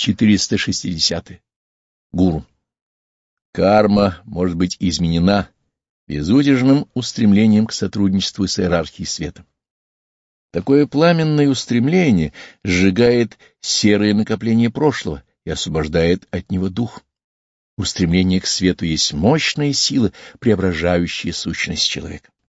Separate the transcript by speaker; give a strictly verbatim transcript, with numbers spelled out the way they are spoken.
Speaker 1: четыреста шестидесятое. Гуру. Карма может быть изменена безудержным устремлением к сотрудничеству с иерархией света. Такое пламенное устремление сжигает серое накопление прошлого и освобождает от него дух. Устремление к свету есть мощная сила, преображающая сущность человека.